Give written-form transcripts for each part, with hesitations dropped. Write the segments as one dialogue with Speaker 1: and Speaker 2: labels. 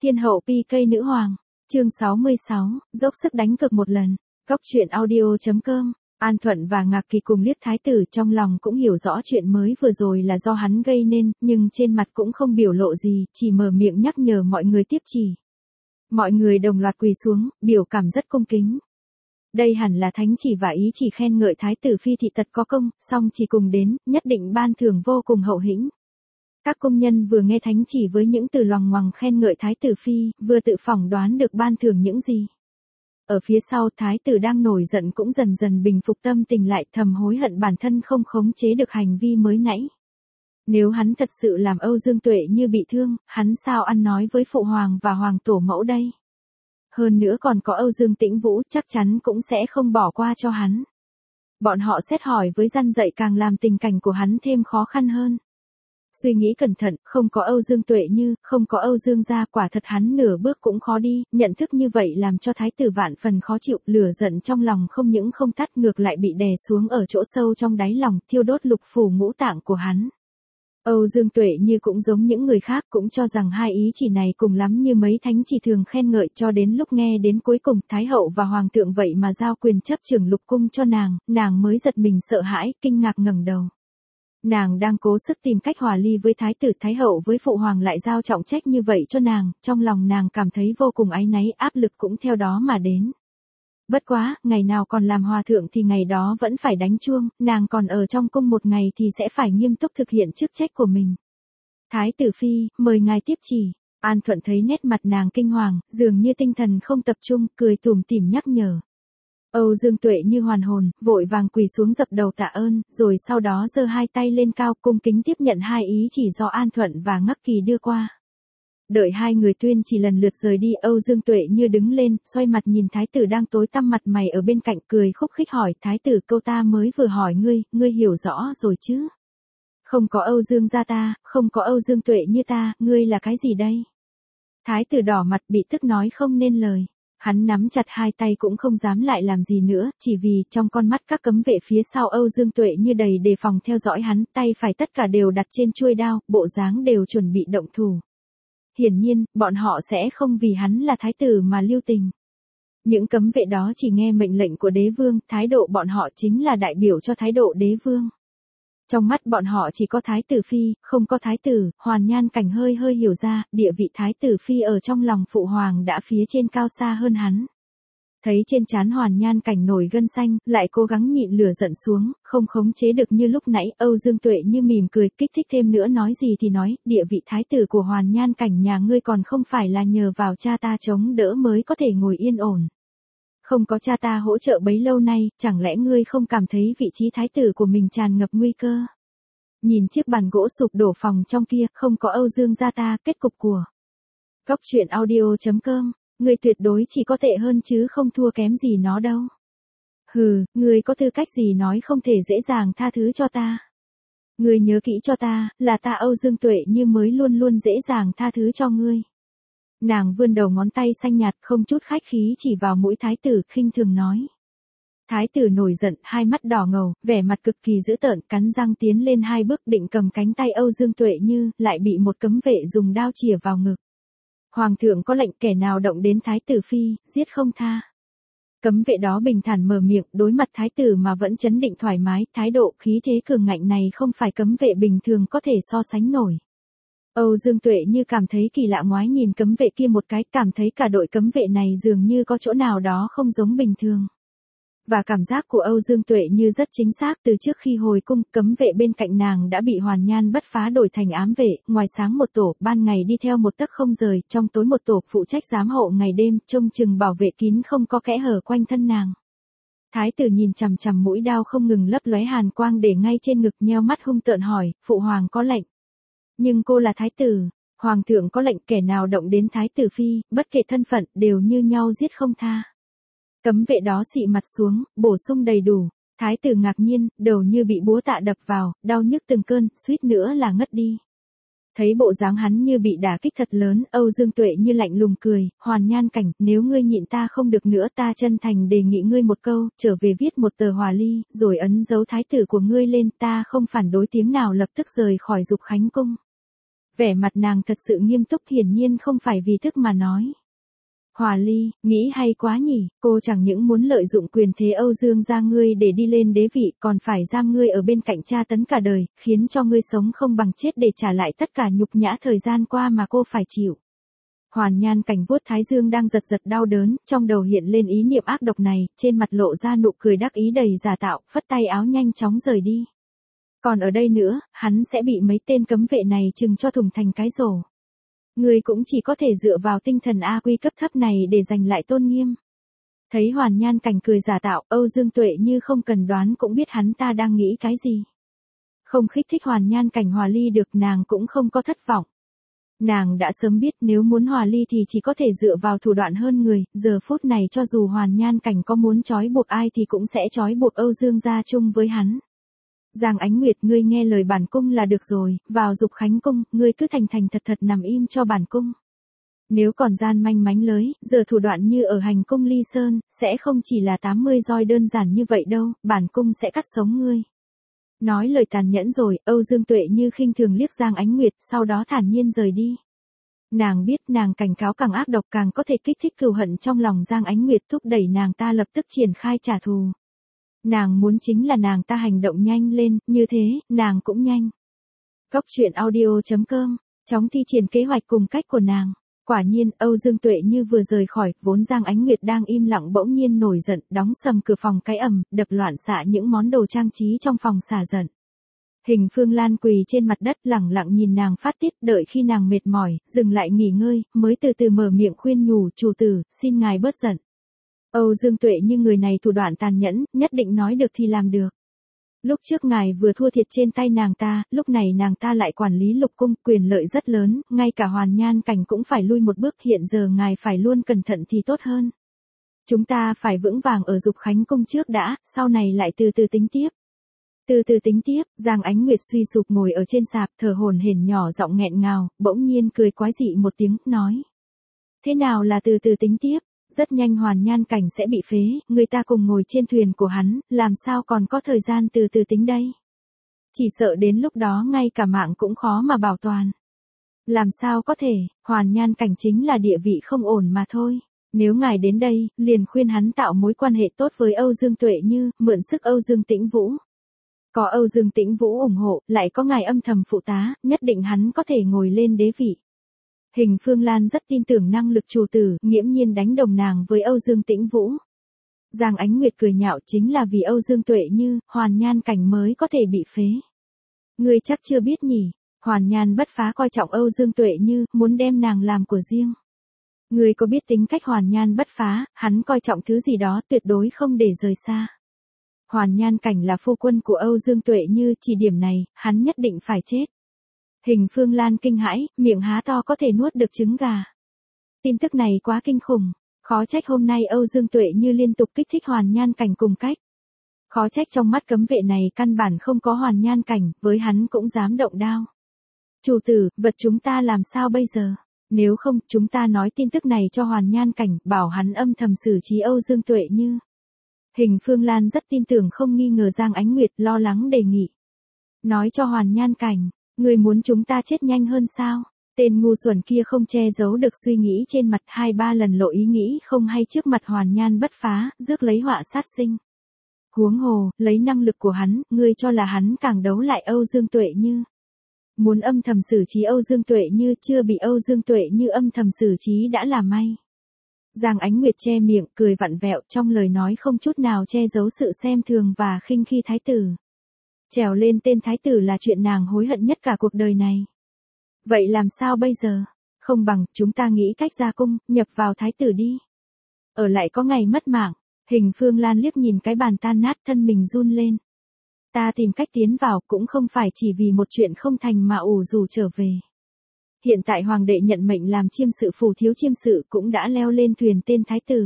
Speaker 1: Thiên hậu PK nữ hoàng, chương 66, dốc sức đánh cực một lần. Góc truyện audio.com. An Thuận và Ngạc Kỳ cùng liếc thái tử, trong lòng cũng hiểu rõ chuyện mới vừa rồi là do hắn gây nên, nhưng trên mặt cũng không biểu lộ gì, chỉ mở miệng nhắc nhở mọi người tiếp chỉ. Mọi người đồng loạt quỳ xuống, biểu cảm rất cung kính. Đây hẳn là thánh chỉ và ý chỉ khen ngợi thái tử phi thị tật có công, song chỉ cùng đến, nhất định ban thưởng vô cùng hậu hĩnh. Các công nhân vừa nghe thánh chỉ với những từ loằng ngoằng khen ngợi thái tử phi, vừa tự phỏng đoán được ban thưởng những gì. Ở phía sau, thái tử đang nổi giận cũng dần dần bình phục tâm tình lại, thầm hối hận bản thân không khống chế được hành vi mới nãy. Nếu hắn thật sự làm Âu Dương Tuệ như bị thương, hắn sao ăn nói với phụ hoàng và hoàng tổ mẫu đây? Hơn nữa còn có Âu Dương Tĩnh Vũ, chắc chắn cũng sẽ không bỏ qua cho hắn. Bọn họ xét hỏi với răn dạy càng làm tình cảnh của hắn thêm khó khăn hơn. Suy nghĩ cẩn thận, không có Âu Dương Tuệ Như, không có Âu Dương gia, quả thật hắn nửa bước cũng khó đi, nhận thức như vậy làm cho thái tử vạn phần khó chịu, lửa giận trong lòng không những không tắt ngược lại bị đè xuống ở chỗ sâu trong đáy lòng, thiêu đốt lục phủ ngũ tạng của hắn. Âu Dương Tuệ Như cũng giống những người khác, cũng cho rằng hai ý chỉ này cùng lắm như mấy thánh chỉ thường khen ngợi, cho đến lúc nghe đến cuối cùng thái hậu và hoàng thượng vậy mà giao quyền chấp trưởng lục cung cho nàng mới giật mình sợ hãi, kinh ngạc ngẩng đầu. Nàng đang cố sức tìm cách hòa ly với thái tử, thái hậu với phụ hoàng lại giao trọng trách như vậy cho nàng, trong lòng nàng cảm thấy vô cùng áy náy, áp lực cũng theo đó mà đến. Bất quá, ngày nào còn làm hòa thượng thì ngày đó vẫn phải đánh chuông, nàng còn ở trong cung một ngày thì sẽ phải nghiêm túc thực hiện chức trách của mình. Thái tử phi, mời ngài tiếp chỉ. An Thuận thấy nét mặt nàng kinh hoàng, dường như tinh thần không tập trung, cười tủm tỉm nhắc nhở. Âu Dương Tuệ Như hoàn hồn, vội vàng quỳ xuống dập đầu tạ ơn, rồi sau đó giơ hai tay lên cao, cung kính tiếp nhận hai ý chỉ do An Thuận và Ngắc Kỳ đưa qua. Đợi hai người tuyên chỉ lần lượt rời đi, Âu Dương Tuệ Như đứng lên, xoay mặt nhìn thái tử đang tối tăm mặt mày ở bên cạnh, cười khúc khích hỏi, thái tử, câu ta mới vừa hỏi ngươi hiểu rõ rồi chứ? Không có Âu Dương gia ta, không có Âu Dương Tuệ Như ta, ngươi là cái gì đây? Thái tử đỏ mặt bị tức nói không nên lời. Hắn nắm chặt hai tay cũng không dám lại làm gì nữa, chỉ vì trong con mắt các cấm vệ phía sau Âu Dương Tuệ Như đầy đề phòng theo dõi hắn, tay phải tất cả đều đặt trên chuôi đao, bộ dáng đều chuẩn bị động thủ. Hiển nhiên, bọn họ sẽ không vì hắn là thái tử mà lưu tình. Những cấm vệ đó chỉ nghe mệnh lệnh của đế vương, thái độ bọn họ chính là đại biểu cho thái độ đế vương. Trong mắt bọn họ chỉ có thái tử phi, không có thái tử. Hoàn Nhan Cảnh hơi hiểu ra, địa vị thái tử phi ở trong lòng phụ hoàng đã phía trên cao xa hơn hắn. Thấy trên trán Hoàn Nhan Cảnh nổi gân xanh, lại cố gắng nhịn lửa giận xuống, không khống chế được như lúc nãy, Âu Dương Tuệ Như mỉm cười, kích thích thêm nữa, nói gì thì nói, địa vị thái tử của Hoàn Nhan Cảnh nhà ngươi còn không phải là nhờ vào cha ta chống đỡ mới có thể ngồi yên ổn. Không có cha ta hỗ trợ bấy lâu nay, chẳng lẽ ngươi không cảm thấy vị trí thái tử của mình tràn ngập nguy cơ? Nhìn chiếc bàn gỗ sụp đổ phòng trong kia, không có Âu Dương gia ta, kết cục của Góc truyện audio.com, ngươi tuyệt đối chỉ có tệ hơn chứ không thua kém gì nó đâu. Hừ, ngươi có tư cách gì nói không thể dễ dàng tha thứ cho ta? Ngươi nhớ kỹ cho ta, là ta Âu Dương Tuệ Như mới luôn luôn dễ dàng tha thứ cho ngươi. Nàng vươn đầu ngón tay xanh nhạt không chút khách khí chỉ vào mũi thái tử, khinh thường nói. Thái tử nổi giận, hai mắt đỏ ngầu, vẻ mặt cực kỳ dữ tợn, cắn răng tiến lên hai bước định cầm cánh tay Âu Dương Tuệ Như, lại bị một cấm vệ dùng đao chìa vào ngực. Hoàng thượng có lệnh, kẻ nào động đến thái tử phi, giết không tha. Cấm vệ đó bình thản mở miệng, đối mặt thái tử mà vẫn trấn định thoải mái, thái độ khí thế cường ngạnh này không phải cấm vệ bình thường có thể so sánh nổi. Âu Dương Tuệ Như cảm thấy kỳ lạ, ngoái nhìn cấm vệ kia một cái, cảm thấy cả đội cấm vệ này dường như có chỗ nào đó không giống bình thường. Và cảm giác của Âu Dương Tuệ Như rất chính xác, từ trước khi hồi cung, cấm vệ bên cạnh nàng đã bị Hoàn Nhan bất phá đổi thành ám vệ, ngoài sáng một tổ, ban ngày đi theo một tấc không rời, trong tối một tổ phụ trách giám hộ ngày đêm, trông chừng bảo vệ kín không có kẽ hở quanh thân nàng. Thái tử nhìn chằm chằm mũi đao không ngừng lấp lóe hàn quang để ngay trên ngực, nheo mắt hung tợn hỏi, phụ hoàng có lệnh. Nhưng cô là thái tử, hoàng thượng có lệnh, kẻ nào động đến thái tử phi, bất kể thân phận, đều như nhau giết không tha. Cấm vệ đó xị mặt xuống, bổ sung đầy đủ. Thái tử ngạc nhiên, đầu như bị búa tạ đập vào, đau nhức từng cơn, suýt nữa là ngất đi. Thấy bộ dáng hắn như bị đả kích thật lớn, Âu Dương Tuệ Như lạnh lùng cười, Hoàn Nhan Cảnh, nếu ngươi nhịn ta không được nữa, ta chân thành đề nghị ngươi một câu, trở về viết một tờ hòa ly, rồi ấn dấu thái tử của ngươi lên, ta không phản đối tiếng nào, lập tức rời khỏi Dục Khánh cung. Vẻ mặt nàng thật sự nghiêm túc, hiển nhiên không phải vì tức mà nói. Hòa ly, nghĩ hay quá nhỉ, cô chẳng những muốn lợi dụng quyền thế Âu Dương gia ngươi để đi lên đế vị, còn phải giam ngươi ở bên cạnh tra tấn cả đời, khiến cho ngươi sống không bằng chết để trả lại tất cả nhục nhã thời gian qua mà cô phải chịu. Hoàn Nhan Cảnh vuốt thái dương đang giật giật đau đớn, trong đầu hiện lên ý niệm ác độc này, trên mặt lộ ra nụ cười đắc ý đầy giả tạo, phất tay áo nhanh chóng rời đi. Còn ở đây nữa, hắn sẽ bị mấy tên cấm vệ này trừng cho thủng thành cái rổ. Ngươi cũng chỉ có thể dựa vào tinh thần A Quy cấp thấp này để giành lại tôn nghiêm. Thấy Hoàn Nhan Cảnh cười giả tạo, Âu Dương Tuệ như không cần đoán cũng biết hắn ta đang nghĩ cái gì. Không khích thích Hoàn Nhan Cảnh hòa ly được, nàng cũng không có thất vọng. Nàng đã sớm biết nếu muốn hòa ly thì chỉ có thể dựa vào thủ đoạn hơn người, giờ phút này cho dù Hoàn Nhan Cảnh có muốn trói buộc ai thì cũng sẽ trói buộc Âu Dương gia chung với hắn. Giang Ánh Nguyệt, ngươi nghe lời bản cung là được rồi, vào Dục Khánh cung, ngươi cứ thành thành thật thật nằm im cho bản cung. Nếu còn gian manh mánh lới, giờ thủ đoạn như ở hành cung Ly Sơn, sẽ không chỉ là 80 roi đơn giản như vậy đâu, bản cung sẽ cắt sống ngươi. Nói lời tàn nhẫn rồi, Âu Dương Tuệ như khinh thường liếc Giang Ánh Nguyệt, sau đó thản nhiên rời đi. Nàng biết nàng cảnh cáo càng ác độc càng có thể kích thích cừu hận trong lòng Giang Ánh Nguyệt, thúc đẩy nàng ta lập tức triển khai trả thù. Nàng muốn chính là nàng ta hành động nhanh lên, như thế, nàng cũng nhanh. Góc truyện audio.com, chóng thi triển kế hoạch cùng cách của nàng. Quả nhiên, Âu Dương Tuệ như vừa rời khỏi, vốn Giang Ánh Nguyệt đang im lặng bỗng nhiên nổi giận, đóng sầm cửa phòng cái ầm, đập loạn xạ những món đồ trang trí trong phòng xả giận. Hình Phương Lan quỳ trên mặt đất lẳng lặng nhìn nàng phát tiết, đợi khi nàng mệt mỏi, dừng lại nghỉ ngơi, mới từ từ mở miệng khuyên nhủ, chủ tử, xin ngài bớt giận. Âu Dương Tuệ như người này thủ đoạn tàn nhẫn, nhất định nói được thì làm được. Lúc trước ngài vừa thua thiệt trên tay nàng ta, lúc này nàng ta lại quản lý lục cung, quyền lợi rất lớn, ngay cả Hoàn Nhan Cảnh cũng phải lui một bước, hiện giờ ngài phải luôn cẩn thận thì tốt hơn. Chúng ta phải vững vàng ở Dục Khánh cung trước đã, sau này lại từ từ tính tiếp. Từ từ tính tiếp, Giang Ánh Nguyệt suy sụp ngồi ở trên sạp, thở hổn hển nhỏ giọng nghẹn ngào, bỗng nhiên cười quái dị một tiếng, nói. Thế nào là từ từ tính tiếp? Rất nhanh Hoàn Nhan Cảnh sẽ bị phế, người ta cùng ngồi trên thuyền của hắn, làm sao còn có thời gian từ từ tính đây? Chỉ sợ đến lúc đó ngay cả mạng cũng khó mà bảo toàn. Làm sao có thể, Hoàn Nhan Cảnh chính là địa vị không ổn mà thôi. Nếu ngài đến đây, liền khuyên hắn tạo mối quan hệ tốt với Âu Dương Tuệ như, mượn sức Âu Dương Tĩnh Vũ. Có Âu Dương Tĩnh Vũ ủng hộ, lại có ngài âm thầm phụ tá, nhất định hắn có thể ngồi lên đế vị. Hình Phương Lan rất tin tưởng năng lực chủ tử, nghiễm nhiên đánh đồng nàng với Âu Dương Tĩnh Vũ. Giang Ánh Nguyệt cười nhạo, chính là vì Âu Dương Tuệ như, Hoàn Nhan Cảnh mới có thể bị phế. Ngươi chắc chưa biết nhỉ, Hoàn Nhan Bất Phá coi trọng Âu Dương Tuệ như, muốn đem nàng làm của riêng. Ngươi có biết tính cách Hoàn Nhan Bất Phá, hắn coi trọng thứ gì đó tuyệt đối không để rời xa. Hoàn Nhan Cảnh là phu quân của Âu Dương Tuệ như, chỉ điểm này, hắn nhất định phải chết. Hình Phương Lan kinh hãi, miệng há to có thể nuốt được trứng gà. Tin tức này quá kinh khủng, khó trách hôm nay Âu Dương Tuệ như liên tục kích thích Hoàn Nhan Cảnh cùng cách. Khó trách trong mắt cấm vệ này căn bản không có Hoàn Nhan Cảnh, với hắn cũng dám động đao. Chủ tử, vật chúng ta làm sao bây giờ? Nếu không, chúng ta nói tin tức này cho Hoàn Nhan Cảnh, bảo hắn âm thầm xử trí Âu Dương Tuệ như. Hình Phương Lan rất tin tưởng không nghi ngờ Giang Ánh Nguyệt, lo lắng đề nghị. Nói cho Hoàn Nhan Cảnh, người muốn chúng ta chết nhanh hơn sao? Tên ngu xuẩn kia không che giấu được suy nghĩ trên mặt, 2-3 lần lộ ý nghĩ không hay trước mặt Hoàn Nhan Bất Phá, rước lấy họa sát sinh. Huống hồ, lấy năng lực của hắn, ngươi cho là hắn càng đấu lại Âu Dương Tuệ như. Muốn âm thầm xử trí Âu Dương Tuệ như, chưa bị Âu Dương Tuệ như âm thầm xử trí đã là may. Giang Ánh Nguyệt che miệng, cười vặn vẹo, trong lời nói không chút nào che giấu sự xem thường và khinh khi thái tử. Trèo lên tên thái tử là chuyện nàng hối hận nhất cả cuộc đời này. Vậy làm sao bây giờ? Không bằng, chúng ta nghĩ cách ra cung, nhập vào thái tử đi. Ở lại có ngày mất mạng. Hình Phương Lan liếc nhìn cái bàn tan nát, thân mình run lên. Ta tìm cách tiến vào cũng không phải chỉ vì một chuyện không thành mà ủ rủ trở về. Hiện tại hoàng đệ nhận mệnh làm chiêm sự phủ thiếu chiêm sự cũng đã leo lên thuyền tên thái tử.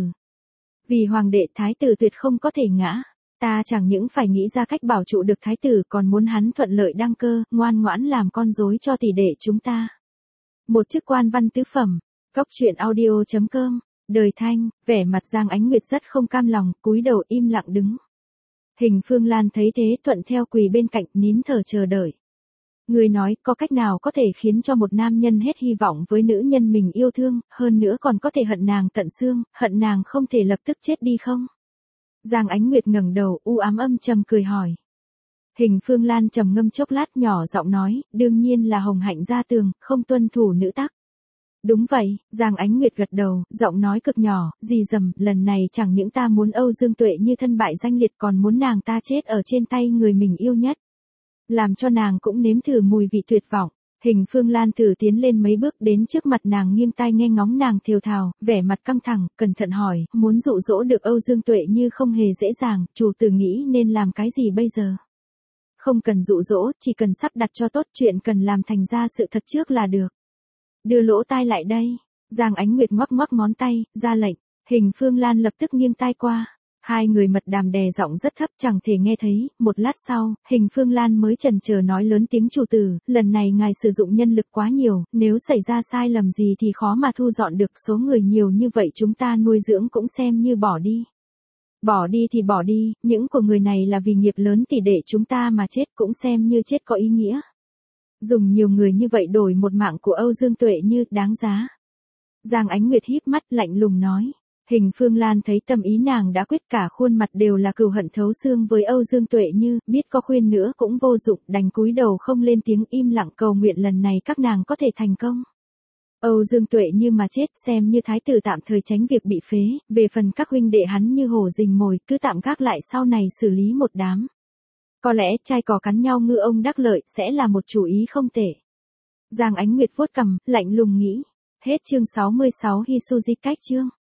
Speaker 1: Vì hoàng đệ thái tử tuyệt không có thể ngã. Ta chẳng những phải nghĩ ra cách bảo trụ được thái tử, còn muốn hắn thuận lợi đăng cơ, ngoan ngoãn làm con rối cho tỷ đệ chúng ta. Một chức quan văn tứ phẩm. Góc truyện audio.com. Đời Thanh, vẻ mặt Giang Ánh Nguyệt rất không cam lòng, cúi đầu im lặng đứng. Hình Phương Lan thấy thế thuận theo quỳ bên cạnh, nín thở chờ đợi. Người nói có cách nào có thể khiến cho một nam nhân hết hy vọng với nữ nhân mình yêu thương, hơn nữa còn có thể hận nàng tận xương, hận nàng không thể lập tức chết đi không? Giang Ánh Nguyệt ngẩng đầu u ám âm trầm cười hỏi. Hình Phương Lan trầm ngâm chốc lát nhỏ giọng nói, đương nhiên là Hồng Hạnh ra tường, không tuân thủ nữ tắc. Đúng vậy, Giang Ánh Nguyệt gật đầu, giọng nói cực nhỏ, dì dầm, lần này chẳng những ta muốn Âu Dương Tuệ như thân bại danh liệt còn muốn nàng ta chết ở trên tay người mình yêu nhất. Làm cho nàng cũng nếm thử mùi vị tuyệt vọng. Hình Phương Lan thử tiến lên mấy bước đến trước mặt nàng nghiêng tai nghe ngóng nàng thều thào, vẻ mặt căng thẳng, cẩn thận hỏi, muốn dụ dỗ được Âu Dương Tuệ như không hề dễ dàng, chủ tử nghĩ nên làm cái gì bây giờ? Không cần dụ dỗ, chỉ cần sắp đặt cho tốt chuyện cần làm thành ra sự thật trước là được. Đưa lỗ tai lại đây. Giang Ánh Nguyệt ngoắc ngoắc ngón tay, ra lệnh. Hình Phương Lan lập tức nghiêng tai qua. Hai người mật đàm đè giọng rất thấp chẳng thể nghe thấy. Một lát sau, Hình Phương Lan mới chần chờ nói lớn tiếng chủ tử, lần này ngài sử dụng nhân lực quá nhiều, nếu xảy ra sai lầm gì thì khó mà thu dọn được, số người nhiều như vậy chúng ta nuôi dưỡng cũng xem như bỏ đi. Bỏ đi thì bỏ đi, những của người này là vì nghiệp lớn thì để chúng ta mà chết cũng xem như chết có ý nghĩa. Dùng nhiều người như vậy đổi một mạng của Âu Dương Tuệ như đáng giá. Giang Ánh Nguyệt híp mắt lạnh lùng nói. Hình Phương Lan thấy tâm ý nàng đã quyết, cả khuôn mặt đều là cừu hận thấu xương với Âu Dương Tuệ như, biết có khuyên nữa cũng vô dụng, đành cúi đầu không lên tiếng im lặng cầu nguyện lần này các nàng có thể thành công. Âu Dương Tuệ như mà chết xem như thái tử tạm thời tránh việc bị phế, về phần các huynh đệ hắn như hổ rình mồi cứ tạm gác lại sau này xử lý một đám. Có lẽ trai cò cắn nhau ngư ông đắc lợi sẽ là một chủ ý không tệ. Giang Ánh Nguyệt vuốt cằm, lạnh lùng nghĩ. Hết chương 66 Hisuji cách chương.